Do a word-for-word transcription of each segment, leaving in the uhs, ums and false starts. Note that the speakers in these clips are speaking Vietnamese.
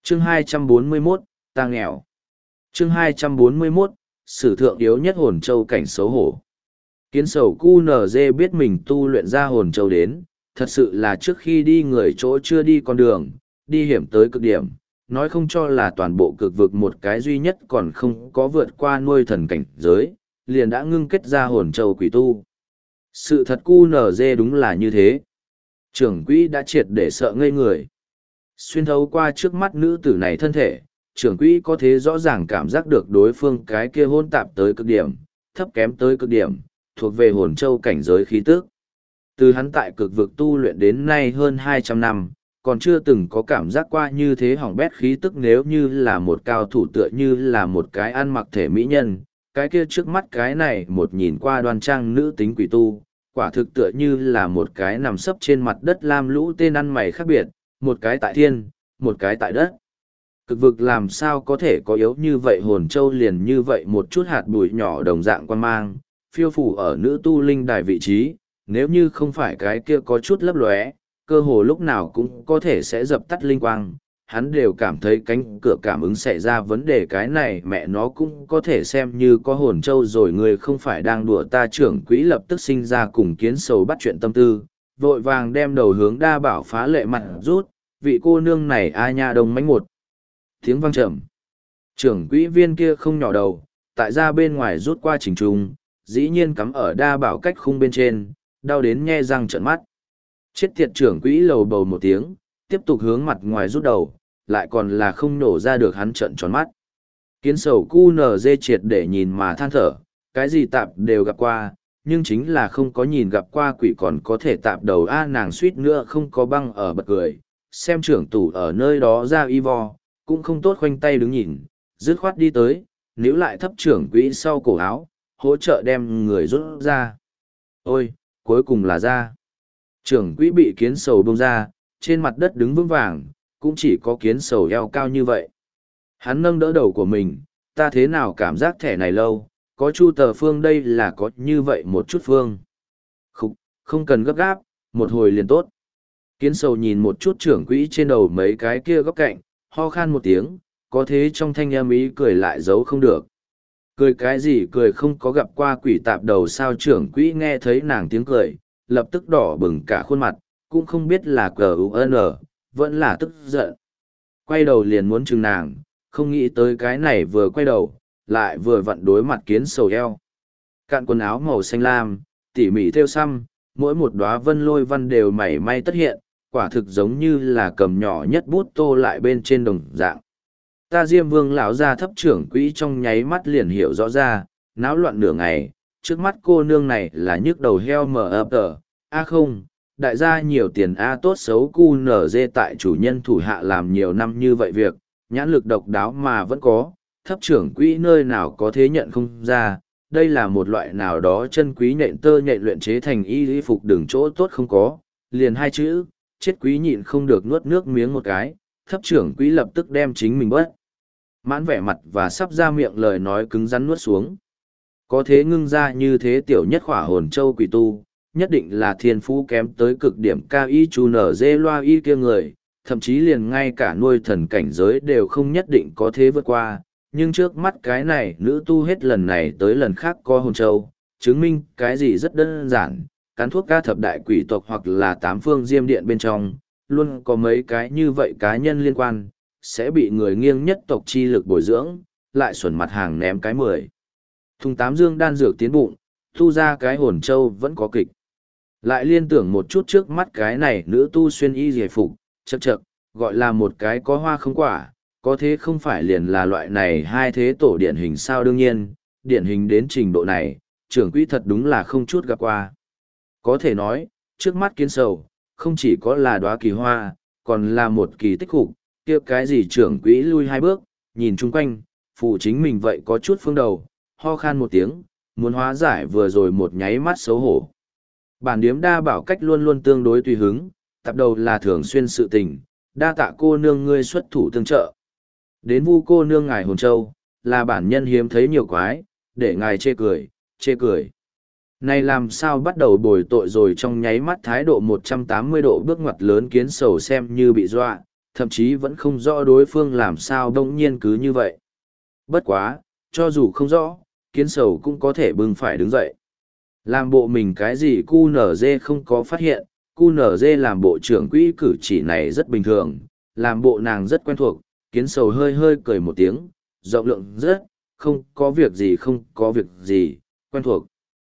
Chương hai trăm bốn mươi mốt, ta nghèo. Chương hai trăm bốn mươi mốt, sử thượng yếu nhất hồn châu cảnh xấu hổ. Kiến sầu cu nờ dê biết mình tu luyện ra hồn châu đến, thật sự là trước khi đi người chỗ chưa đi con đường, đi hiểm tới cực điểm, nói không cho là toàn bộ cực vực một cái duy nhất còn không có vượt qua nuôi thần cảnh giới, liền đã ngưng kết ra hồn châu quỷ tu. Sự thật cu nờ dê đúng là như thế. Trưởng quỹ đã triệt để sợ ngây người. Xuyên thấu qua trước mắt nữ tử này thân thể, trưởng quỹ có thể rõ ràng cảm giác được đối phương cái kia hôn tạp tới cực điểm, thấp kém tới cực điểm, thuộc về hồn châu cảnh giới khí tức. Từ hắn tại cực vực tu luyện đến nay hơn hai trăm năm, còn chưa từng có cảm giác qua như thế hỏng bét khí tức nếu như là một cao thủ tựa như là một cái ăn mặc thể mỹ nhân, cái kia trước mắt cái này một nhìn qua đoan trang nữ tính quỷ tu, quả thực tựa như là một cái nằm sấp trên mặt đất lam lũ tên ăn mày khác biệt, một cái tại thiên, một cái tại đất. Cực vực làm sao có thể có yếu như vậy hồn châu liền như vậy một chút hạt bụi nhỏ đồng dạng quan mang, phiêu phủ ở nữ tu linh đài vị trí, nếu như không phải cái kia có chút lấp lóe, cơ hồ lúc nào cũng có thể sẽ dập tắt linh quang, hắn đều cảm thấy cánh cửa cảm ứng xảy ra vấn đề cái này mẹ nó cũng có thể xem như có hồn châu rồi người không phải đang đùa ta trưởng quỹ lập tức sinh ra cùng kiến sầu bắt chuyện tâm tư, vội vàng đem đầu hướng đa bảo phá lệ mặt rút, vị cô nương này a nha đông mánh một. Tiếng vang trầm. Trưởng quỹ viên kia không nhỏ đầu, tại ra bên ngoài rút qua trình trung, dĩ nhiên cắm ở đa bảo cách khung bên trên, đau đến nhe răng trợn mắt. Chết tiệt trưởng quỹ lầu bầu một tiếng, tiếp tục hướng mặt ngoài rút đầu, lại còn là không nổ ra được hắn trợn tròn mắt. Kiến sầu cu nờ dê triệt để nhìn mà than thở, cái gì tạp đều gặp qua, nhưng chính là không có nhìn gặp qua quỷ còn có thể tạp đầu a nàng suýt nữa không có băng ở bật cười, xem trưởng tủ ở nơi đó ra y vo, cũng không tốt khoanh tay đứng nhìn, dứt khoát đi tới, níu lại thấp trưởng quỹ sau cổ áo, hỗ trợ đem người rút ra. Ôi, cuối cùng là ra. Trưởng quỹ bị kiến sầu bông ra, trên mặt đất đứng vững vàng, cũng chỉ có kiến sầu eo cao như vậy. Hắn nâng đỡ đầu của mình, ta thế nào cảm giác thẻ này lâu, có chu tờ phương đây là có như vậy một chút phương. Không, không cần gấp gáp, một hồi liền tốt. Kiến sầu nhìn một chút trưởng quỹ trên đầu mấy cái kia góc cạnh, ho khan một tiếng, có thế trong thanh âm ý cười lại giấu không được. Cười cái gì cười không có gặp qua quỷ tạp đầu sao trưởng quỹ nghe thấy nàng tiếng cười, lập tức đỏ bừng cả khuôn mặt, cũng không biết là cờ u n vẫn là tức giận. Quay đầu liền muốn chừng nàng, không nghĩ tới cái này vừa quay đầu, lại vừa vặn đối mặt kiến sầu eo. Cạn quần áo màu xanh lam, tỉ mỉ thêu xăm, mỗi một đóa vân lôi văn đều mảy may tất hiện, quả thực giống như là cầm nhỏ nhất bút tô lại bên trên đồng dạng. Ta Diêm Vương lão gia thấp trưởng quỹ trong nháy mắt liền hiểu rõ ra, náo loạn nửa ngày, trước mắt cô nương này là nhức đầu heo mờ ập tờ, a không, đại gia nhiều tiền a tốt xấu cu nở dê tại chủ nhân thủ hạ làm nhiều năm như vậy việc, nhãn lực độc đáo mà vẫn có, thấp trưởng quỹ nơi nào có thế nhận không ra, đây là một loại nào đó chân quý nhện tơ nhện luyện chế thành y y phục đường chỗ tốt không có, liền hai chữ, chết quý nhịn không được nuốt nước miếng một cái, thấp trưởng quỹ lập tức đem chính mình bớt. Mãn vẻ mặt và sắp ra miệng lời nói cứng rắn nuốt xuống. Có thế ngưng ra như thế tiểu nhất khỏa hồn châu quỷ tu, nhất định là thiên phú kém tới cực điểm cao y chu nở dê loa y kia người, thậm chí liền ngay cả nuôi thần cảnh giới đều không nhất định có thế vượt qua. Nhưng trước mắt cái này nữ tu hết lần này tới lần khác có hồn châu, chứng minh cái gì rất đơn giản, cắn thuốc ca thập đại quỷ tộc hoặc là tám phương diêm điện bên trong, luôn có mấy cái như vậy cá nhân liên quan, sẽ bị người nghiêng nhất tộc chi lực bồi dưỡng, lại xuẩn mặt hàng ném cái mười. Thùng tám dương đan dược tiến bụng, tu ra cái hồn châu vẫn có kịch. Lại liên tưởng một chút trước mắt cái này nữ tu xuyên y giải phục, chậc chậc, gọi là một cái có hoa không quả, có thế không phải liền là loại này hai thế tổ điển hình sao đương nhiên, điển hình đến trình độ này, trưởng quỹ thật đúng là không chút gặp qua. Có thể nói, trước mắt kiến sầu, không chỉ có là đóa kỳ hoa, còn là một kỳ tích hục, kia cái gì trưởng quỹ lui hai bước, nhìn chung quanh, phụ chính mình vậy có chút phương đầu, ho khan một tiếng, muốn hóa giải vừa rồi một nháy mắt xấu hổ. Bản điếm đa bảo cách luôn luôn tương đối tùy hứng, tập đầu là thường xuyên sự tình, đa tạ cô nương ngươi xuất thủ tương trợ. Đến vu cô nương ngài hồn châu, là bản nhân hiếm thấy nhiều quái, để ngài chê cười, chê cười. Này làm sao bắt đầu bồi tội rồi trong nháy mắt thái độ một trăm tám mươi độ bước ngoặt lớn kiến sầu xem như bị dọa, thậm chí vẫn không rõ đối phương làm sao đông nhiên cứ như vậy. Bất quá, cho dù không rõ, kiến sầu cũng có thể bưng phải đứng dậy. Làm bộ mình cái gì cu nở dê không có phát hiện, cu nở dê làm bộ trưởng quỹ cử chỉ này rất bình thường, làm bộ nàng rất quen thuộc, kiến sầu hơi hơi cười một tiếng, rộng lượng rất, không có việc gì không có việc gì, quen thuộc.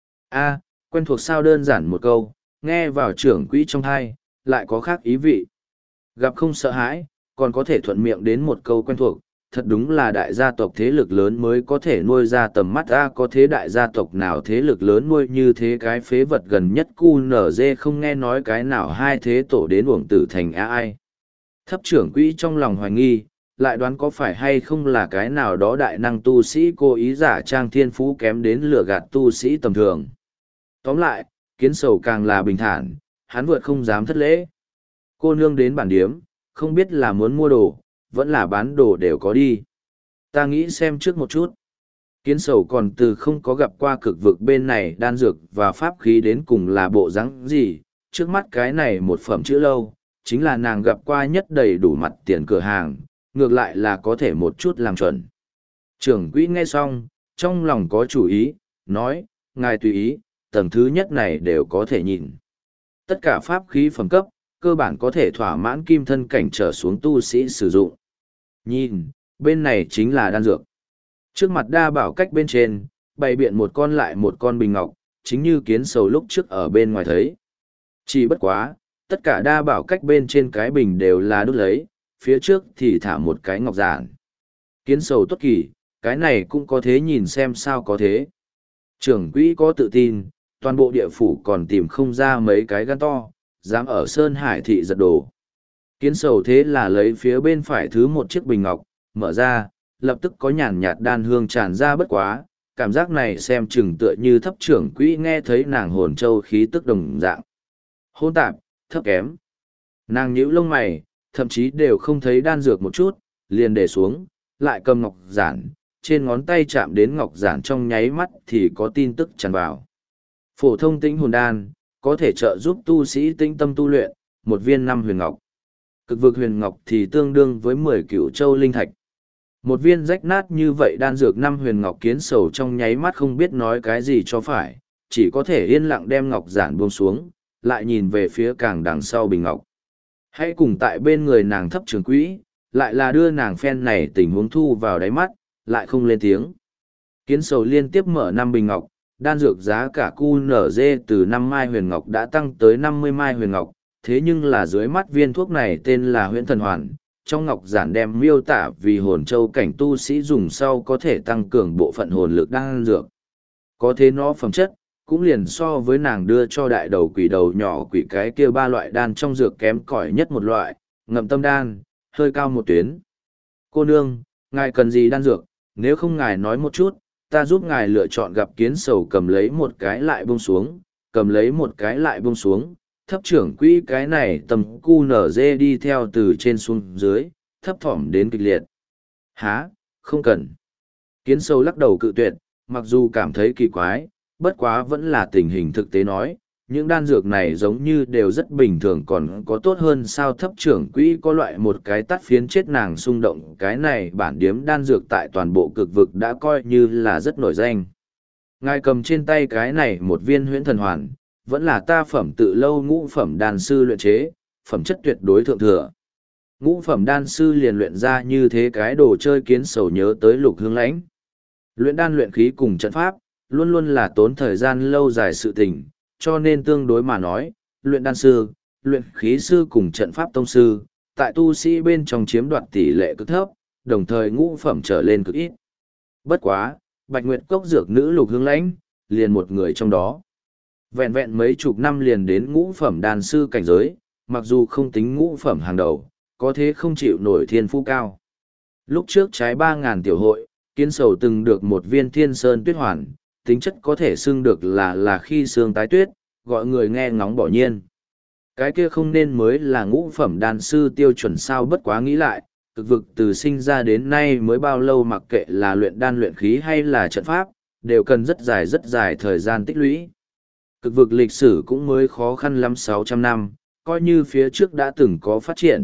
A, quen thuộc sao đơn giản một câu, nghe vào trưởng quỹ trong thai, lại có khác ý vị. Gặp không sợ hãi, còn có thể thuận miệng đến một câu quen thuộc, thật đúng là đại gia tộc thế lực lớn mới có thể nuôi ra tầm mắt ra. Có thế đại gia tộc nào thế lực lớn nuôi như thế cái phế vật gần nhất cu nở dê không nghe nói cái nào hai thế tổ đến uổng tử thành a ai. Thấp trưởng quỹ trong lòng hoài nghi, lại đoán có phải hay không là cái nào đó đại năng tu sĩ cố ý giả trang thiên phú kém đến lừa gạt tu sĩ tầm thường. Tóm lại, kiến sầu càng là bình thản, hắn vượt không dám thất lễ. Cô nương đến bản điếm, không biết là muốn mua đồ, vẫn là bán đồ đều có đi. Ta nghĩ xem trước một chút. Kiến sầu còn từ không có gặp qua cực vực bên này đan dược và pháp khí đến cùng là bộ dáng gì, trước mắt cái này một phẩm chữ lâu, chính là nàng gặp qua nhất đầy đủ mặt tiền cửa hàng, ngược lại là có thể một chút làm chuẩn. Trưởng quỹ nghe xong, trong lòng có chủ ý, nói, ngài tùy ý, tầng thứ nhất này đều có thể nhìn. Tất cả pháp khí phẩm cấp, cơ bản có thể thỏa mãn kim thân cảnh trở xuống tu sĩ sử dụng. Nhìn, bên này chính là đan dược. Trước mặt đa bảo cách bên trên, bày biện một con lại một con bình ngọc, chính như kiến sầu lúc trước ở bên ngoài thấy. Chỉ bất quá, tất cả đa bảo cách bên trên cái bình đều là đút lấy, phía trước thì thả một cái ngọc giản. Kiến sầu tốt kỳ, cái này cũng có thế nhìn xem sao có thế. Trưởng quỹ có tự tin, toàn bộ địa phủ còn tìm không ra mấy cái gan to, dám ở Sơn Hải thị giật đồ. Kiến sầu thế là lấy phía bên phải thứ một chiếc bình ngọc, mở ra, lập tức có nhàn nhạt đan hương tràn ra bất quá, cảm giác này xem chừng tựa như thấp trưởng quỹ nghe thấy nàng hồn châu khí tức đồng dạng. Hôn tạp, thấp kém. Nàng nhíu lông mày, thậm chí đều không thấy đan dược một chút, liền để xuống, lại cầm ngọc giản, trên ngón tay chạm đến ngọc giản trong nháy mắt thì có tin tức tràn vào. Phổ thông tĩnh hồn đan, có thể trợ giúp tu sĩ tĩnh tâm tu luyện, một viên năm huyền ngọc. Cực vực huyền ngọc thì tương đương với mười cửu châu linh thạch. Một viên rách nát như vậy đan dược năm huyền ngọc kiến sầu trong nháy mắt không biết nói cái gì cho phải, chỉ có thể yên lặng đem ngọc giản buông xuống, lại nhìn về phía càng đằng sau bình ngọc. Hãy cùng tại bên người nàng thấp trường quỹ, lại là đưa nàng phen này tình huống thu vào đáy mắt, lại không lên tiếng. Kiến sầu liên tiếp mở năm bình ngọc, đan dược giá cả cu nở dê từ năm mai huyền ngọc đã tăng tới năm mươi mai huyền ngọc, thế nhưng là dưới mắt viên thuốc này tên là huyễn thần hoàn, trong ngọc giản đem miêu tả vì hồn châu cảnh tu sĩ dùng sau có thể tăng cường bộ phận hồn lực đan dược. Có thế nó phẩm chất, cũng liền so với nàng đưa cho đại đầu quỷ đầu nhỏ quỷ cái kia ba loại đan trong dược kém cỏi nhất một loại, ngậm tâm đan, hơi cao một tuyến. Cô nương, ngài cần gì đan dược, nếu không ngài nói một chút, ta giúp ngài lựa chọn. Gặp kiến sầu cầm lấy một cái lại buông xuống, cầm lấy một cái lại buông xuống, thấp trưởng quỹ cái này tầm cu nở dê đi theo từ trên xuống dưới, thấp thỏm đến kịch liệt. Há, không cần. Kiến sầu lắc đầu cự tuyệt, mặc dù cảm thấy kỳ quái, bất quá vẫn là tình hình thực tế nói, những đan dược này giống như đều rất bình thường còn có tốt hơn sao. Thấp trưởng quỹ có loại một cái tắt phiến chết nàng xung động, cái này bản điếm đan dược tại toàn bộ cực vực đã coi như là rất nổi danh. Ngài cầm trên tay cái này một viên huyễn thần hoàn, vẫn là ta phẩm tự lâu ngũ phẩm đan sư luyện chế, phẩm chất tuyệt đối thượng thừa. Ngũ phẩm đan sư liền luyện ra như thế cái đồ chơi kiến sầu nhớ tới Lục Hương Lãnh. Luyện đan luyện khí cùng trận pháp, luôn luôn là tốn thời gian lâu dài sự tình, cho nên tương đối mà nói, luyện đan sư, luyện khí sư cùng trận pháp tông sư, tại tu sĩ bên trong chiếm đoạt tỷ lệ cực thấp, đồng thời ngũ phẩm trở lên cực ít. Bất quá, Bạch Nguyệt Cốc dược nữ Lục Hương Lãnh, liền một người trong đó. Vẹn vẹn mấy chục năm liền đến ngũ phẩm đan sư cảnh giới, mặc dù không tính ngũ phẩm hàng đầu, có thế không chịu nổi thiên phú cao. Lúc trước trái ba ngàn tiểu hội, kiến sầu từng được một viên thiên sơn tuyết hoàn, tính chất có thể xưng được là là khi xương tái tuyết, gọi người nghe ngóng bỏ nhiên. Cái kia không nên mới là ngũ phẩm đan sư tiêu chuẩn sao. Bất quá nghĩ lại, cực vực từ sinh ra đến nay mới bao lâu, mặc kệ là luyện đan luyện khí hay là trận pháp, đều cần rất dài rất dài thời gian tích lũy. Cực vực lịch sử cũng mới khó khăn lắm sáu trăm năm, coi như phía trước đã từng có phát triển,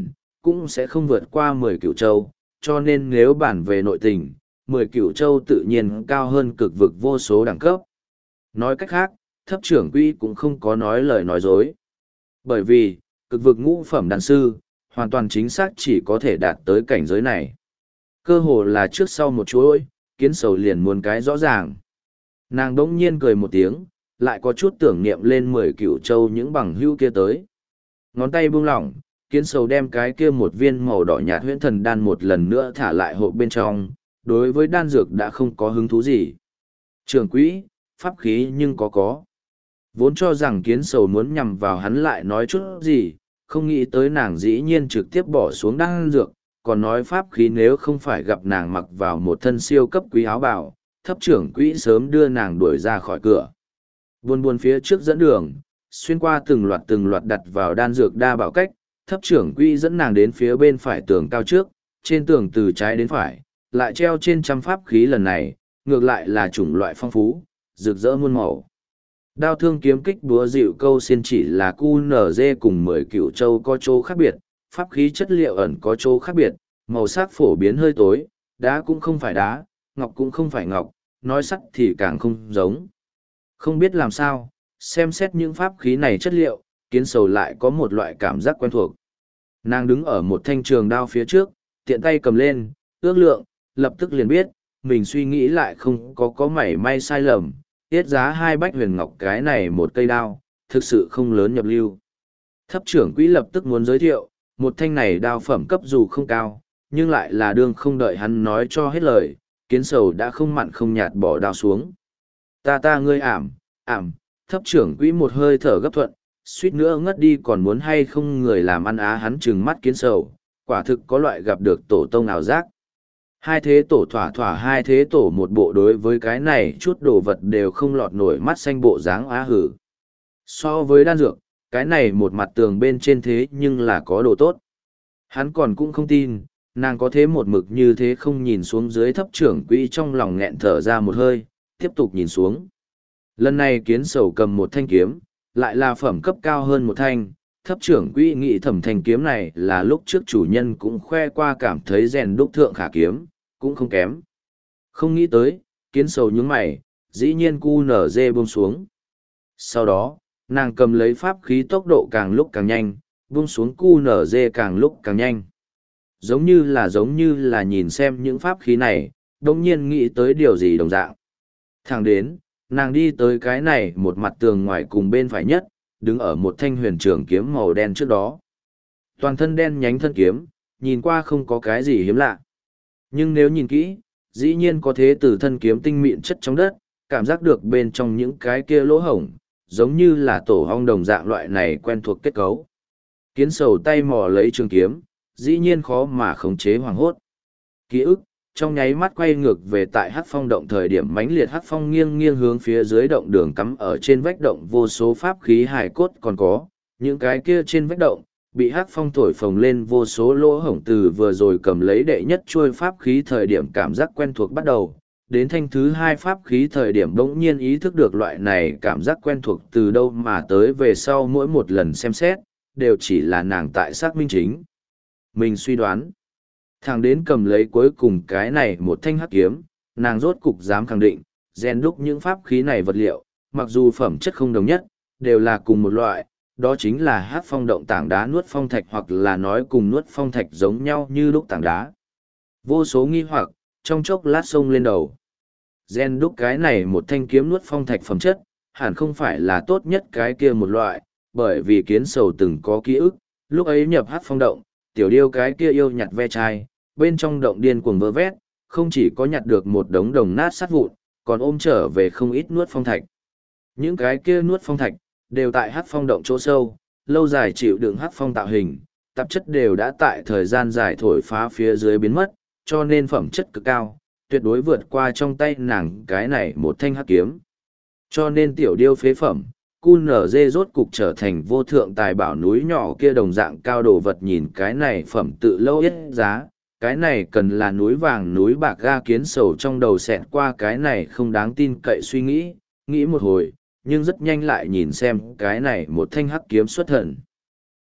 cũng sẽ không vượt qua mười cửu châu, cho nên nếu bản về nội tình, mười cửu châu tự nhiên cao hơn cực vực vô số đẳng cấp. Nói cách khác, thấp trưởng quỹ cũng không có nói lời nói dối. Bởi vì, cực vực ngũ phẩm đàn sư, hoàn toàn chính xác chỉ có thể đạt tới cảnh giới này. Cơ hồ là trước sau một chuỗi, kiến sầu liền muốn cái rõ ràng. Nàng đỗng nhiên cười một tiếng, lại có chút tưởng niệm lên mười cửu châu những bằng hữu kia tới. Ngón tay buông lỏng, kiến sầu đem cái kia một viên màu đỏ nhạt huyễn thần đan một lần nữa thả lại hộp bên trong, đối với đan dược đã không có hứng thú gì. Trưởng quỹ, pháp khí nhưng có có. Vốn cho rằng kiến sầu muốn nhằm vào hắn lại nói chút gì, không nghĩ tới nàng dĩ nhiên trực tiếp bỏ xuống đan dược, còn nói pháp khí nếu không phải gặp nàng mặc vào một thân siêu cấp quý áo bào, thấp trưởng quỹ sớm đưa nàng đuổi ra khỏi cửa. Buồn buồn phía trước dẫn đường, xuyên qua từng loạt từng loạt đặt vào đan dược đa bảo cách, thấp trưởng quỹ dẫn nàng đến phía bên phải tường cao trước, trên tường từ trái đến phải, lại treo trên trăm pháp khí lần này, ngược lại là chủng loại phong phú, rực rỡ muôn màu. Đao thương kiếm kích búa dịu câu xiên chỉ là cu nở dê cùng mười cựu châu có chỗ khác biệt, pháp khí chất liệu ẩn có chỗ khác biệt, màu sắc phổ biến hơi tối, đá cũng không phải đá, ngọc cũng không phải ngọc, nói sắt thì càng không giống. Không biết làm sao, xem xét những pháp khí này chất liệu, kiến sầu lại có một loại cảm giác quen thuộc. Nàng đứng ở một thanh trường đao phía trước, tiện tay cầm lên, ước lượng, lập tức liền biết, mình suy nghĩ lại không có có mảy may sai lầm, tiết giá hai bách huyền ngọc cái này một cây đao, thực sự không lớn nhập lưu. Thấp trưởng quỹ lập tức muốn giới thiệu, một thanh này đao phẩm cấp dù không cao, nhưng lại là đương không đợi hắn nói cho hết lời, kiến sầu đã không mặn không nhạt bỏ đao xuống. Ta ta ngươi ảm, ảm, thấp trưởng quỹ một hơi thở gấp thuận, suýt nữa ngất đi còn muốn hay không người làm ăn á hắn trừng mắt kiến sầu, quả thực có loại gặp được tổ tông ảo giác. Hai thế tổ thỏa thỏa hai thế tổ một bộ đối với cái này chút đồ vật đều không lọt nổi mắt xanh bộ dáng á hử. So với đan dược, cái này một mặt tường bên trên thế nhưng là có đồ tốt. Hắn còn cũng không tin, nàng có thế một mực như thế không nhìn xuống dưới thấp trưởng quỹ trong lòng nghẹn thở ra một hơi, tiếp tục nhìn xuống. Lần này kiến sầu cầm một thanh kiếm, lại là phẩm cấp cao hơn một thanh, thấp trưởng quỹ nghĩ thẩm thanh kiếm này là lúc trước chủ nhân cũng khoe qua cảm thấy rèn đúc thượng khả kiếm, cũng không kém. Không nghĩ tới, kiến sầu nhướng mày, dĩ nhiên cu nở dê buông xuống. Sau đó, nàng cầm lấy pháp khí tốc độ càng lúc càng nhanh, buông xuống cu nở dê càng lúc càng nhanh. Giống như là giống như là nhìn xem những pháp khí này, đồng nhiên nghĩ tới điều gì đồng dạng. Thẳng đến, nàng đi tới cái này một mặt tường ngoài cùng bên phải nhất, đứng ở một thanh huyền trường kiếm màu đen trước đó. Toàn thân đen nhánh thân kiếm, nhìn qua không có cái gì hiếm lạ. Nhưng nếu nhìn kỹ, dĩ nhiên có thế từ thân kiếm tinh mịn chất trong đất, cảm giác được bên trong những cái kia lỗ hổng, giống như là tổ ong đồng dạng loại này quen thuộc kết cấu. Kiến sầu tay mò lấy trường kiếm, dĩ nhiên khó mà khống chế hoàng hốt. Ký ức, trong nháy mắt quay ngược về tại hắc phong động thời điểm mãnh liệt hắc phong nghiêng nghiêng hướng phía dưới động đường cắm ở trên vách động vô số pháp khí hài cốt còn có, những cái kia trên vách động, bị hắc phong thổi phồng lên vô số lỗ hổng từ vừa rồi cầm lấy đệ nhất chuôi pháp khí thời điểm cảm giác quen thuộc bắt đầu, đến thanh thứ hai pháp khí thời điểm bỗng nhiên ý thức được loại này cảm giác quen thuộc từ đâu mà tới về sau mỗi một lần xem xét, đều chỉ là nàng tại xác minh chính. Mình suy đoán, thằng đến cầm lấy cuối cùng cái này một thanh hắc kiếm, nàng rốt cục dám khẳng định, rèn đúc những pháp khí này vật liệu, mặc dù phẩm chất không đồng nhất, đều là cùng một loại, đó chính là hắc phong động tảng đá nuốt phong thạch hoặc là nói cùng nuốt phong thạch giống nhau như lúc tảng đá. Vô số nghi hoặc, trong chốc lát sông lên đầu. Rèn đúc cái này một thanh kiếm nuốt phong thạch phẩm chất, hẳn không phải là tốt nhất cái kia một loại, bởi vì kiến sầu từng có ký ức, lúc ấy nhập hắc phong động, tiểu điêu cái kia yêu nhặt ve chai, bên trong động điên cuồng vơ vét, không chỉ có nhặt được một đống đồng nát sắt vụn, còn ôm trở về không ít nuốt phong thạch. Những cái kia nuốt phong thạch, đều tại hắc phong động chỗ sâu, lâu dài chịu đựng hắc phong tạo hình, tạp chất đều đã tại thời gian dài thổi phá phía dưới biến mất, cho nên phẩm chất cực cao, tuyệt đối vượt qua trong tay nàng cái này một thanh hắc kiếm. Cho nên tiểu điêu phế phẩm, cu nở dê rốt cục trở thành vô thượng tài bảo núi nhỏ kia đồng dạng cao đồ vật nhìn cái này phẩm tự lâu ít giá, cái này cần là núi vàng núi bạc ga kiến sầu trong đầu xẹt qua cái này không đáng tin cậy suy nghĩ, nghĩ một hồi, nhưng rất nhanh lại nhìn xem cái này một thanh hắc kiếm xuất thần.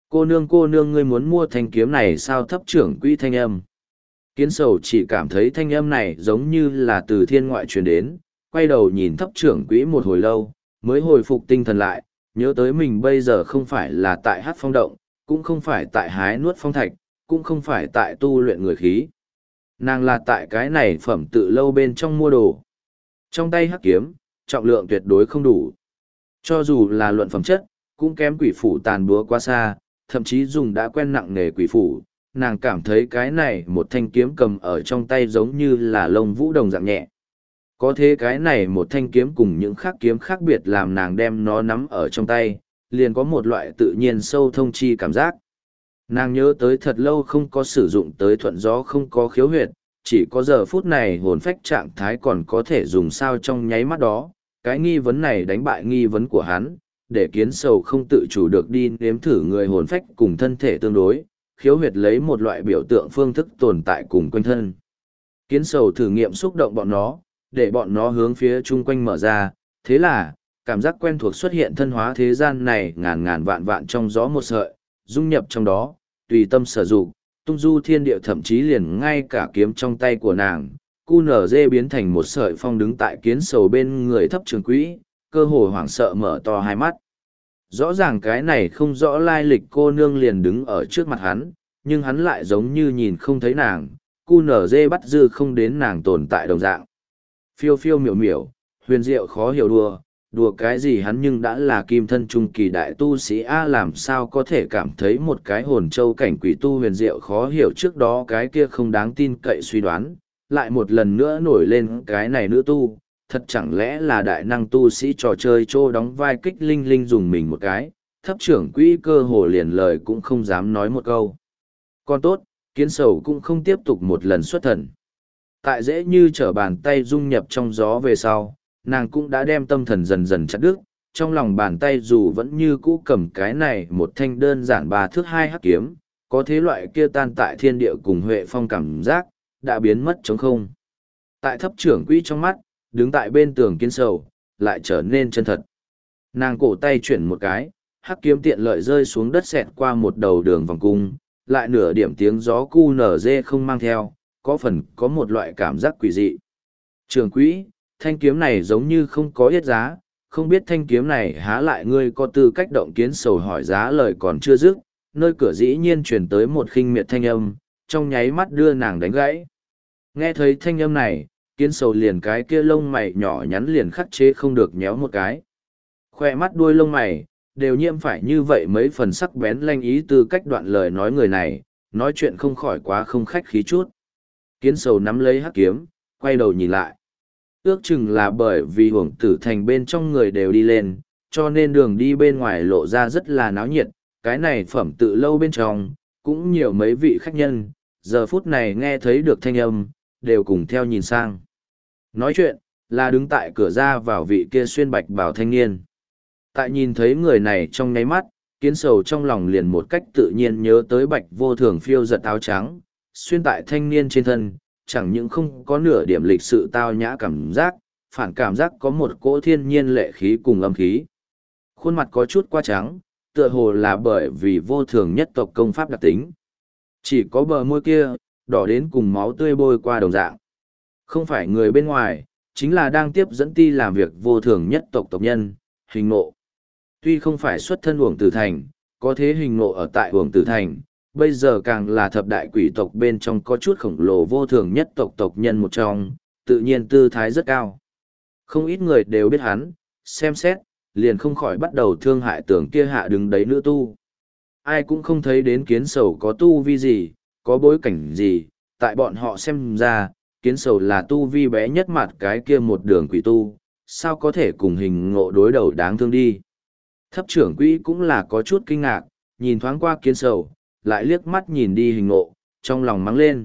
Cô nương cô nương ngươi muốn mua thanh kiếm này sao? Thấp trưởng quỹ thanh âm. Kiến sầu chỉ cảm thấy thanh âm này giống như là từ thiên ngoại truyền đến, quay đầu nhìn thấp trưởng quỹ một hồi lâu, mới hồi phục tinh thần lại, nhớ tới mình bây giờ không phải là tại hát phong động, cũng không phải tại hái nuốt phong thạch, cũng không phải tại tu luyện người khí. Nàng là tại cái này phẩm tự lâu bên trong mua đồ. Trong tay hắc kiếm, trọng lượng tuyệt đối không đủ. Cho dù là luận phẩm chất, cũng kém quỷ phủ tàn búa quá xa, thậm chí dùng đã quen nặng nghề quỷ phủ, nàng cảm thấy cái này một thanh kiếm cầm ở trong tay giống như là lông vũ đồng dạng nhẹ. Có thế cái này một thanh kiếm cùng những khác kiếm khác biệt làm nàng đem nó nắm ở trong tay, liền có một loại tự nhiên sâu thông chi cảm giác. Nàng nhớ tới thật lâu không có sử dụng tới thuận gió không có khiếu huyệt, chỉ có giờ phút này hồn phách trạng thái còn có thể dùng sao trong nháy mắt đó. Cái nghi vấn này đánh bại nghi vấn của hắn, để kiến sầu không tự chủ được đi nếm thử người hồn phách cùng thân thể tương đối, khiếu huyệt lấy một loại biểu tượng phương thức tồn tại cùng quanh thân. Kiến sầu thử nghiệm xúc động bọn nó, để bọn nó hướng phía chung quanh mở ra, thế là, cảm giác quen thuộc xuất hiện thân hóa thế gian này ngàn ngàn vạn vạn trong gió một sợi, dung nhập trong đó, tùy tâm sở dụng, tung du thiên địa thậm chí liền ngay cả kiếm trong tay của nàng, cu nở dê biến thành một sợi phong đứng tại kiến sầu bên người thấp trường quỹ, cơ hồ hoảng sợ mở to hai mắt. Rõ ràng cái này không rõ lai lịch cô nương liền đứng ở trước mặt hắn, nhưng hắn lại giống như nhìn không thấy nàng, cu nở dê bắt dư không đến nàng tồn tại đồng dạng. Phiêu phiêu miểu miểu, huyền diệu khó hiểu đùa, đùa cái gì hắn nhưng đã là kim thân trung kỳ đại tu sĩ A, làm sao có thể cảm thấy một cái hồn châu cảnh quỷ tu huyền diệu khó hiểu trước đó cái kia không đáng tin cậy suy đoán, lại một lần nữa nổi lên cái này nữ tu, thật chẳng lẽ là đại năng tu sĩ trò chơi trô đóng vai kích linh linh dùng mình một cái, thấp trưởng quỹ cơ hồ liền lời cũng không dám nói một câu. Còn tốt, kiến sầu cũng không tiếp tục một lần xuất thần. Tại dễ như trở bàn tay dung nhập trong gió về sau, nàng cũng đã đem tâm thần dần dần chặt đứt, trong lòng bàn tay dù vẫn như cũ cầm cái này một thanh đơn giản ba thước hai hắc kiếm, có thế loại kia tan tại thiên địa cùng huệ phong cảm giác, đã biến mất trống không. Tại thấp trưởng quỹ trong mắt, đứng tại bên tường kiến sầu, lại trở nên chân thật. Nàng cổ tay chuyển một cái, hắc kiếm tiện lợi rơi xuống đất xẹt qua một đầu đường vòng cung, lại nửa điểm tiếng gió cu nở dê không mang theo, có phần có một loại cảm giác quỷ dị. Trưởng quỹ, thanh kiếm này giống như không có yết giá, không biết thanh kiếm này há lại ngươi có tư cách động kiến sầu hỏi giá lời còn chưa dứt, nơi cửa dĩ nhiên truyền tới một khinh miệt thanh âm, trong nháy mắt đưa nàng đánh gãy. Nghe thấy thanh âm này, kiến sầu liền cái kia lông mày nhỏ nhắn liền khắc chế không được nhéo một cái. Khoe mắt đuôi lông mày, đều nhiễm phải như vậy mấy phần sắc bén lanh ý từ cách đoạn lời nói người này, nói chuyện không khỏi quá không khách khí chút. Kiến sầu nắm lấy hắc kiếm, quay đầu nhìn lại. Ước chừng là bởi vì hưởng tử thành bên trong người đều đi lên, cho nên đường đi bên ngoài lộ ra rất là náo nhiệt, cái này phẩm tự lâu bên trong, cũng nhiều mấy vị khách nhân, giờ phút này nghe thấy được thanh âm, đều cùng theo nhìn sang. Nói chuyện, là đứng tại cửa ra vào vị kia xuyên bạch bảo thanh niên. Tại nhìn thấy người này trong nháy mắt, kiến sầu trong lòng liền một cách tự nhiên nhớ tới bạch vô thường phiêu giật áo trắng, xuyên tại thanh niên trên thân, chẳng những không có nửa điểm lịch sự tao nhã cảm giác, phản cảm giác có một cỗ thiên nhiên lệ khí cùng âm khí. Khuôn mặt có chút quá trắng, tựa hồ là bởi vì vô thường nhất tộc công pháp đặc tính. Chỉ có bờ môi kia, đỏ đến cùng máu tươi bôi qua đồng dạng. Không phải người bên ngoài, chính là đang tiếp dẫn ti làm việc vô thường nhất tộc tộc nhân, Hình Ngộ. Tuy không phải xuất thân Uổng Tử Thành, có thế Hình Ngộ ở tại Uổng Tử Thành, bây giờ càng là thập đại quỷ tộc bên trong có chút khổng lồ vô thường nhất tộc tộc nhân một trong, tự nhiên tư thái rất cao. Không ít người đều biết hắn, xem xét, liền không khỏi bắt đầu thương hại tưởng kia hạ đứng đấy nữ tu. Ai cũng không thấy đến kiến sầu có tu vi gì, có bối cảnh gì, tại bọn họ xem ra, kiến sầu là tu vi bé nhất mặt cái kia một đường quỷ tu, sao có thể cùng Hình Ngộ đối đầu đáng thương đi. Thấp trưởng quỹ cũng là có chút kinh ngạc, nhìn thoáng qua kiến sầu, lại liếc mắt nhìn đi Hình Ngộ, trong lòng mắng lên.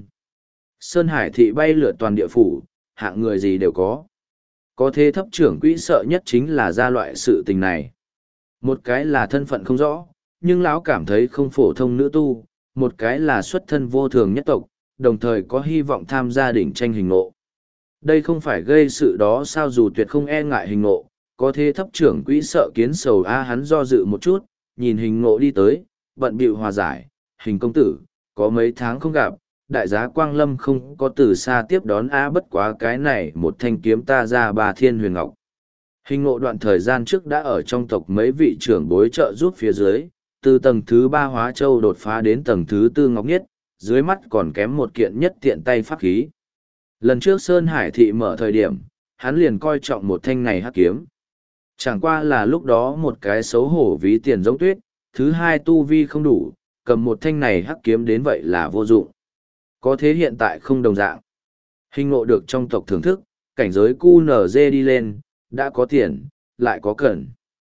Sơn Hải thị bay lượn toàn địa phủ, hạng người gì đều có. Có thế thấp trưởng quỹ sợ nhất chính là ra loại sự tình này. Một cái là thân phận không rõ, nhưng lão cảm thấy không phổ thông nữ tu, một cái là xuất thân vô thường nhất tộc, đồng thời có hy vọng tham gia đỉnh tranh Hình Ngộ. Đây không phải gây sự đó sao, dù tuyệt không e ngại Hình Ngộ, có thế thấp trưởng quỹ sợ kiến sầu a hắn do dự một chút, nhìn Hình Ngộ đi tới, bận bịu hòa giải, hình công tử, có mấy tháng không gặp, đại giá Quang Lâm không có từ xa tiếp đón á bất quá cái này một thanh kiếm ta ra ba thiên huyền ngọc. Hình ngộ đoạn thời gian trước đã ở trong tộc mấy vị trưởng bối trợ giúp phía dưới, từ tầng thứ ba hóa châu đột phá đến tầng thứ tư ngọc nhất, dưới mắt còn kém một kiện nhất tiện tay pháp khí. Lần trước Sơn Hải thị mở thời điểm, hắn liền coi trọng một thanh này hắc kiếm. Chẳng qua là lúc đó một cái xấu hổ ví tiền giống tuyết, thứ hai tu vi không đủ, cầm một thanh này hắc kiếm đến vậy là vô dụng. Có thế hiện tại không đồng dạng. Hình ngộ được trong tộc thưởng thức, cảnh giới cu nở dê đi lên, đã có tiền, lại có cần.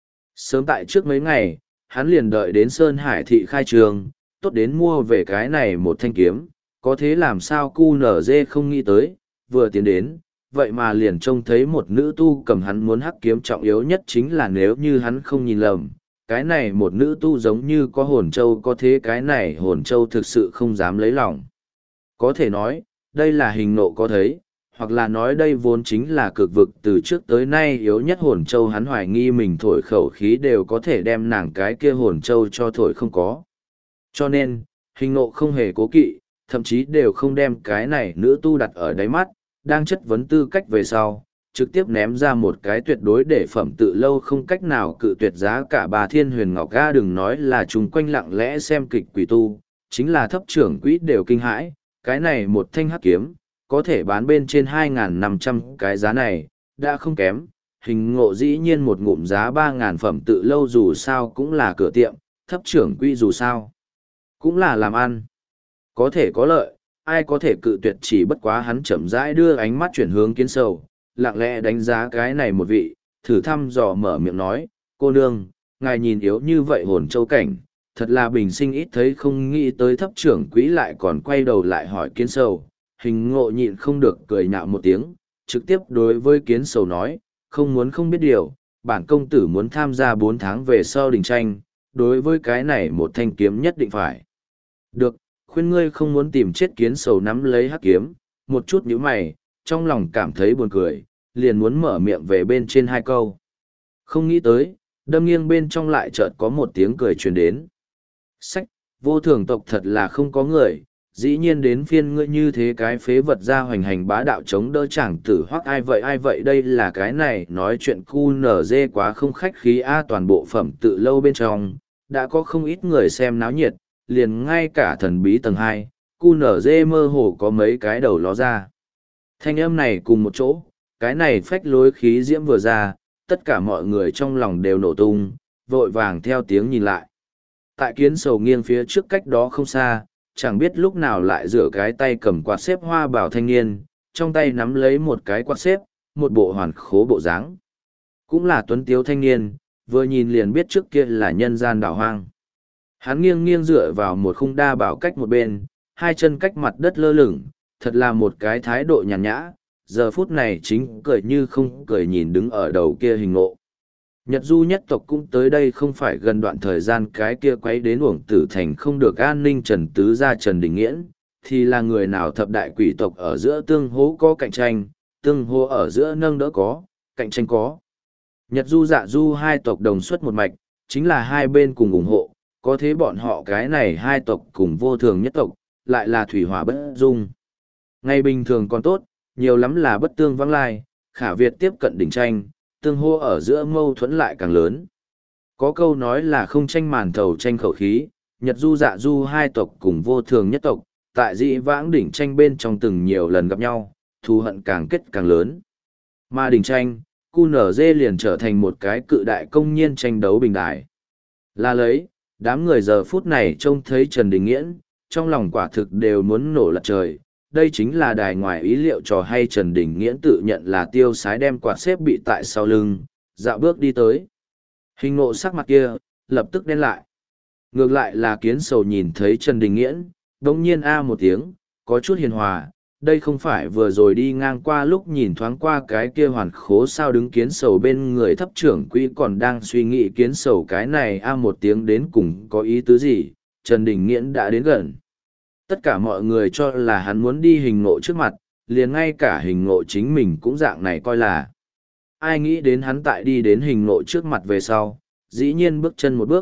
Sớm tại trước mấy ngày, hắn liền đợi đến Sơn Hải thị khai trường, tốt đến mua về cái này một thanh kiếm, có thế làm sao cu nở dê không nghĩ tới, vừa tiến đến, vậy mà liền trông thấy một nữ tu cầm hắn muốn hắc kiếm trọng yếu nhất chính là nếu như hắn không nhìn lầm. Cái này một nữ tu giống như có hồn châu có thế cái này hồn châu thực sự không dám lấy lòng. Có thể nói, đây là hình nộ có thấy, hoặc là nói đây vốn chính là cực vực từ trước tới nay yếu nhất hồn châu hắn hoài nghi mình thổi khẩu khí đều có thể đem nàng cái kia hồn châu cho thổi không có. Cho nên, hình nộ không hề cố kỵ, thậm chí đều không đem cái này nữ tu đặt ở đáy mắt, đang chất vấn tư cách về sau, trực tiếp ném ra một cái tuyệt đối để phẩm tự lâu không cách nào cự tuyệt giá cả bà thiên huyền ngọc ga đừng nói là chúng quanh lặng lẽ xem kịch quỷ tu, chính là thấp trưởng quỹ đều kinh hãi, cái này một thanh hắc kiếm, có thể bán bên trên hai nghìn năm trăm cái giá này, đã không kém, hình ngộ dĩ nhiên một ngụm giá ba nghìn phẩm tự lâu dù sao cũng là cửa tiệm, thấp trưởng quỹ dù sao, cũng là làm ăn, có thể có lợi. Ai có thể cự tuyệt chỉ bất quá hắn chậm rãi đưa ánh mắt chuyển hướng kiến sầu, lặng lẽ đánh giá cái này một vị, thử thăm dò mở miệng nói, cô nương, ngài nhìn yếu như vậy hồn châu cảnh, thật là bình sinh ít thấy không nghĩ tới thấp trưởng quỹ lại còn quay đầu lại hỏi kiến sầu, hình ngộ nhịn không được cười nhạo một tiếng, trực tiếp đối với kiến sầu nói, không muốn không biết điều, bản công tử muốn tham gia bốn tháng về sau đình tranh, đối với cái này một thanh kiếm nhất định phải. Được. Khuyên ngươi không muốn tìm chết kiến sầu nắm lấy hắc kiếm, một chút nhíu mày, trong lòng cảm thấy buồn cười, liền muốn mở miệng về bên trên hai câu. Không nghĩ tới, đâm nghiêng bên trong lại chợt có một tiếng cười truyền đến. Sách, vô thường tộc thật là không có người, dĩ nhiên đến phiên ngươi như thế cái phế vật ra hoành hành bá đạo chống đỡ chẳng tử hoặc ai vậy ai vậy đây là cái này nói chuyện cu nở dê quá không khách khí a toàn bộ phẩm tự lâu bên trong, đã có không ít người xem náo nhiệt. Liền ngay cả thần bí tầng hai, cu nở dê mơ hồ có mấy cái đầu ló ra. Thanh âm này cùng một chỗ, cái này phách lối khí diễm vừa ra, tất cả mọi người trong lòng đều nổ tung, vội vàng theo tiếng nhìn lại. Tại kiến sầu nghiêng phía trước cách đó không xa, chẳng biết lúc nào lại rửa cái tay cầm quạt xếp hoa bảo thanh niên, trong tay nắm lấy một cái quạt xếp, một bộ hoàn khố bộ dáng. Cũng là tuấn tiếu thanh niên, vừa nhìn liền biết trước kia là nhân gian đảo hoang. Hắn nghiêng nghiêng dựa vào một khung đa bảo cách một bên, hai chân cách mặt đất lơ lửng, thật là một cái thái độ nhàn nhã, giờ phút này chính cười như không cười nhìn đứng ở đầu kia hình ngộ. Nhật du nhất tộc cũng tới đây không phải gần đoạn thời gian cái kia quấy đến uổng tử thành không được an ninh Trần Tứ gia Trần Đình Nghiễn, thì là người nào thập đại quỷ tộc ở giữa tương hố có cạnh tranh, tương hố ở giữa nâng đỡ có, cạnh tranh có. Nhật du dạ du hai tộc đồng xuất một mạch, chính là hai bên cùng ủng hộ. Có thế bọn họ cái này hai tộc cùng vô thường nhất tộc, lại là thủy hỏa bất dung. Ngày bình thường còn tốt, nhiều lắm là bất tương vắng lai, khả Việt tiếp cận đỉnh tranh, tương hô ở giữa mâu thuẫn lại càng lớn. Có câu nói là không tranh màn thầu tranh khẩu khí, Nhật du dạ du hai tộc cùng vô thường nhất tộc, tại dị vãng đỉnh tranh bên trong từng nhiều lần gặp nhau, thù hận càng kết càng lớn. Mà đỉnh tranh, cu nở dê liền trở thành một cái cự đại công nhiên tranh đấu bình đại. Là lấy, đám người giờ phút này trông thấy Trần Đình Nghiễn, trong lòng quả thực đều muốn nổ lật trời. Đây chính là đài ngoài ý liệu trò hay Trần Đình Nghiễn tự nhận là tiêu sái đem quạt xếp bị tại sau lưng, dạo bước đi tới. Hình ngộ sắc mặt kia, lập tức đen lại. Ngược lại là kiến sầu nhìn thấy Trần Đình Nghiễn, đống nhiên a một tiếng, có chút hiền hòa. Đây không phải vừa rồi đi ngang qua lúc nhìn thoáng qua cái kia hoàn khố sao đứng kiến sầu bên người thấp trưởng quỹ còn đang suy nghĩ kiến sầu cái này a một tiếng đến cùng có ý tứ gì, Trần Đình Nghiễn đã đến gần. Tất cả mọi người cho là hắn muốn đi hình ngộ trước mặt, liền ngay cả hình ngộ chính mình cũng dạng này coi là. Ai nghĩ đến hắn tại đi đến hình ngộ trước mặt về sau, dĩ nhiên bước chân một bước,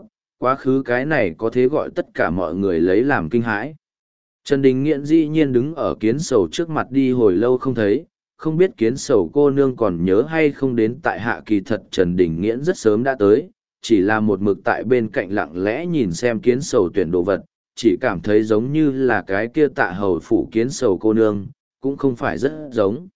quá khứ cái này có thể gọi tất cả mọi người lấy làm kinh hãi. Trần Đình Nghiễn dĩ nhiên đứng ở kiến sầu trước mặt đi hồi lâu không thấy, không biết kiến sầu cô nương còn nhớ hay không đến tại hạ. Kỳ thật Trần Đình Nghiễn rất sớm đã tới, chỉ là một mực tại bên cạnh lặng lẽ nhìn xem kiến sầu tuyển đồ vật, chỉ cảm thấy giống như là cái kia Tạ Hầu phủ kiến sầu cô nương, cũng không phải rất giống.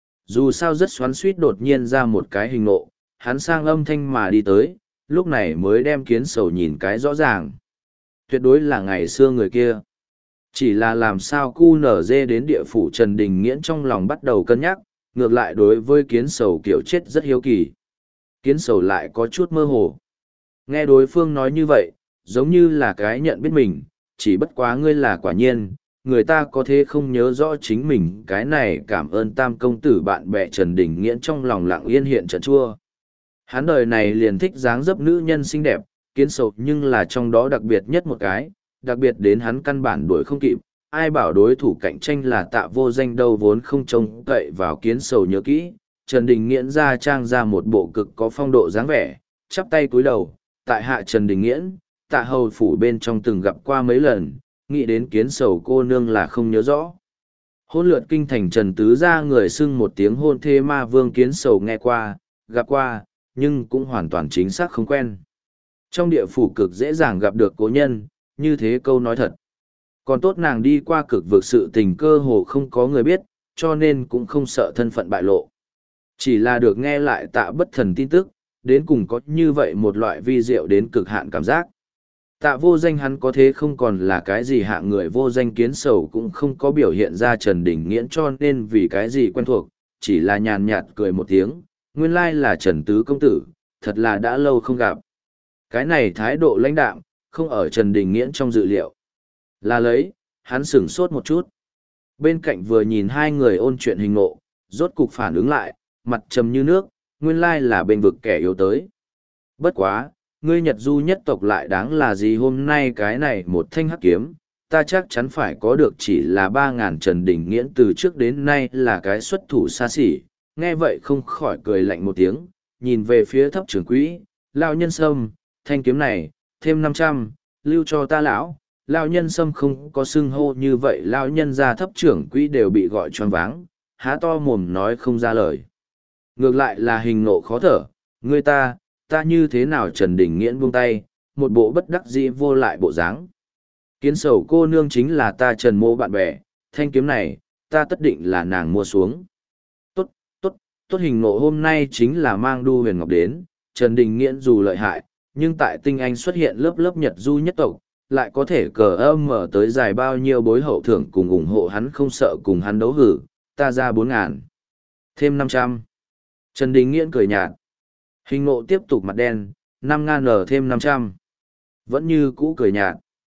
Dù sao rất xoắn suýt đột nhiên ra một cái hình nộ, hắn sang âm thanh mà đi tới, lúc này mới đem kiến sầu nhìn cái rõ ràng. Tuyệt đối là ngày xưa người kia. Chỉ là làm sao cu nở dê đến địa phủ Trần Đình Nghiễn trong lòng bắt đầu cân nhắc, ngược lại đối với kiến sầu kiểu chết rất hiếu kỳ. Kiến sầu lại có chút mơ hồ. Nghe đối phương nói như vậy, giống như là cái nhận biết mình, chỉ bất quá ngươi là quả nhiên, người ta có thể không nhớ rõ chính mình. Cái này cảm ơn tam công tử bạn bè Trần Đình Nghiễn trong lòng lặng yên hiện trận chua. Hắn đời này liền thích dáng dấp nữ nhân xinh đẹp, kiến sầu nhưng là trong đó đặc biệt nhất một cái, đặc biệt đến hắn căn bản đuổi không kịp. Ai bảo đối thủ cạnh tranh là Tạ Vô Danh đâu, vốn không trông cậy vào kiến sầu nhớ kỹ. Trần Đình Nghiễn ra trang ra một bộ cực có phong độ dáng vẻ, chắp tay cúi đầu, tại hạ Trần Đình Nghiễn, Tạ Hầu phủ bên trong từng gặp qua mấy lần, nghĩ đến kiến sầu cô nương là không nhớ rõ. Hôn lượt kinh thành Trần Tứ ra người xưng một tiếng hôn thê ma vương, kiến sầu nghe qua, gặp qua, nhưng cũng hoàn toàn chính xác không quen. Trong địa phủ cực dễ dàng gặp được cố nhân, như thế câu nói thật. Còn tốt nàng đi qua cực vực sự tình cơ hồ không có người biết, cho nên cũng không sợ thân phận bại lộ. Chỉ là được nghe lại Tạ Bất Thần tin tức, đến cùng có như vậy một loại vi diệu đến cực hạn cảm giác. Tạ Vô Danh hắn có thế không còn là cái gì hạng người vô danh, kiến sầu cũng không có biểu hiện ra Trần Đình Nghiễn cho nên vì cái gì quen thuộc, chỉ là nhàn nhạt cười một tiếng, nguyên lai là Trần Tứ công tử, thật là đã lâu không gặp. Cái này thái độ lãnh đạm, không ở Trần Đình Nghiễn trong dự liệu. Là lấy, hắn sửng sốt một chút. Bên cạnh vừa nhìn hai người ôn chuyện hình ngộ, rốt cục phản ứng lại, mặt trầm như nước, nguyên lai là bên vực kẻ yếu tới. Bất quá, ngươi Nhật Du nhất tộc lại đáng là gì, hôm nay cái này một thanh hắc kiếm, ta chắc chắn phải có được, chỉ là ba ngàn. Trần Đình Nghiễn từ trước đến nay là cái xuất thủ xa xỉ, nghe vậy không khỏi cười lạnh một tiếng, nhìn về phía thấp trưởng quỹ, lão nhân sâm, thanh kiếm này, thêm năm trăm, lưu cho ta lão. Lão nhân sâm không có xưng hô như vậy, lão nhân gia thấp trưởng quỹ đều bị gọi choáng váng, há to mồm nói không ra lời. Ngược lại là hình nộ khó thở, ngươi ta, ta như thế nào? Trần Đình Nghiễn buông tay, một bộ bất đắc dĩ vô lại bộ dáng. Kiến sầu cô nương chính là ta Trần mô bạn bè, thanh kiếm này, ta tất định là nàng mua xuống. Tốt, tốt, tốt. Hình nộ hôm nay chính là mang Đu Huyền Ngọc đến, Trần Đình Nghiễn dù lợi hại, nhưng tại tinh anh xuất hiện lớp lớp Nhật Du nhất tộc, lại có thể cờ âm mở tới dài bao nhiêu bối hậu thưởng cùng ủng hộ hắn, không sợ cùng hắn đấu hử, ta ra bốn ngàn. Thêm năm trăm. Trần Đình Nghiễn cười nhạt. Hình nộ tiếp tục mặt đen, năm ngàn ở thêm năm trăm. Vẫn như cũ cười nhạt.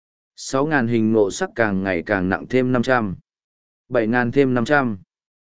Sáu ngàn. Hình nộ sắc càng ngày càng nặng, thêm năm trăm. Bảy ngàn thêm năm trăm.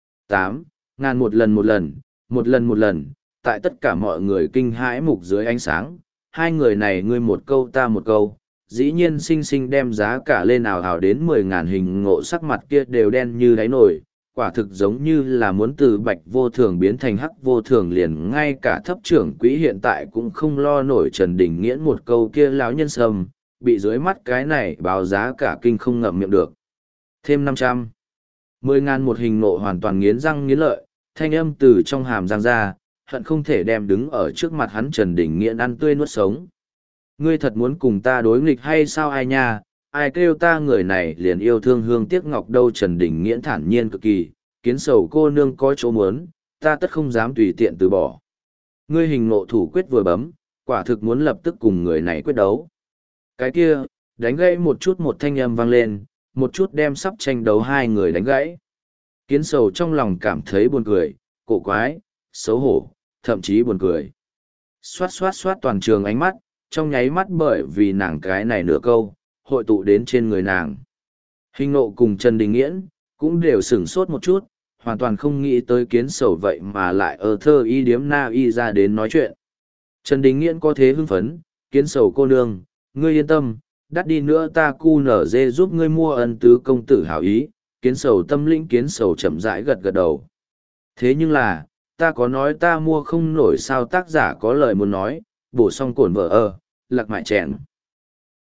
Tám ngàn. Một lần một lần, một lần một lần, tại tất cả mọi người kinh hãi mục dưới ánh sáng, hai người này ngươi một câu ta một câu, dĩ nhiên xinh xinh đem giá cả lên ảo ảo đến mười ngàn. Hình ngộ sắc mặt kia đều đen như đáy nồi, quả thực giống như là muốn từ bạch vô thường biến thành hắc vô thường, liền ngay cả thấp trưởng quỹ hiện tại cũng không lo nổi Trần Đình Nghiễn một câu kia lão nhân sâm, bị dưới mắt cái này báo giá cả kinh không ngậm miệng được. Thêm năm trăm. Mười ngàn một. Hình nộ hoàn toàn nghiến răng nghiến lợi, thanh âm từ trong hàm răng ra, hận không thể đem đứng ở trước mặt hắn Trần Đình Nghiễn ăn tươi nuốt sống. Ngươi thật muốn cùng ta đối nghịch hay sao? Ai nha, ai kêu ta người này liền yêu thương hương tiếc ngọc đâu? Trần Đình Nghiễn thản nhiên cực kỳ, kiến sầu cô nương có chỗ muốn, ta tất không dám tùy tiện từ bỏ. Ngươi hình nộ thủ quyết vừa bấm, quả thực muốn lập tức cùng người này quyết đấu. Cái kia, đánh gãy một chút, một thanh âm vang lên, một chút đem sắp tranh đấu hai người đánh gãy. Kiến sầu trong lòng cảm thấy buồn cười, cổ quái, xấu hổ, thậm chí buồn cười. Xoát xoát xoát, toàn trường ánh mắt, trong nháy mắt bởi vì nàng cái này nửa câu, hội tụ đến trên người nàng. Hình nộ cùng Trần Đình Nghiễn, cũng đều sửng sốt một chút, hoàn toàn không nghĩ tới kiến sầu vậy mà lại ở thơ y điếm na y ra đến nói chuyện. Trần Đình Nghiễn có thế hưng phấn, kiến sầu cô nương, ngươi yên tâm, đắt đi nữa ta cu nở dê giúp ngươi mua ân tứ công tử hảo ý. Kiến sầu tâm lĩnh, kiến sầu chậm rãi gật gật đầu. Thế nhưng là, ta có nói ta mua không nổi sao? Tác giả có lời muốn nói, bổ xong cổn vợ ở, lạc mại chèn.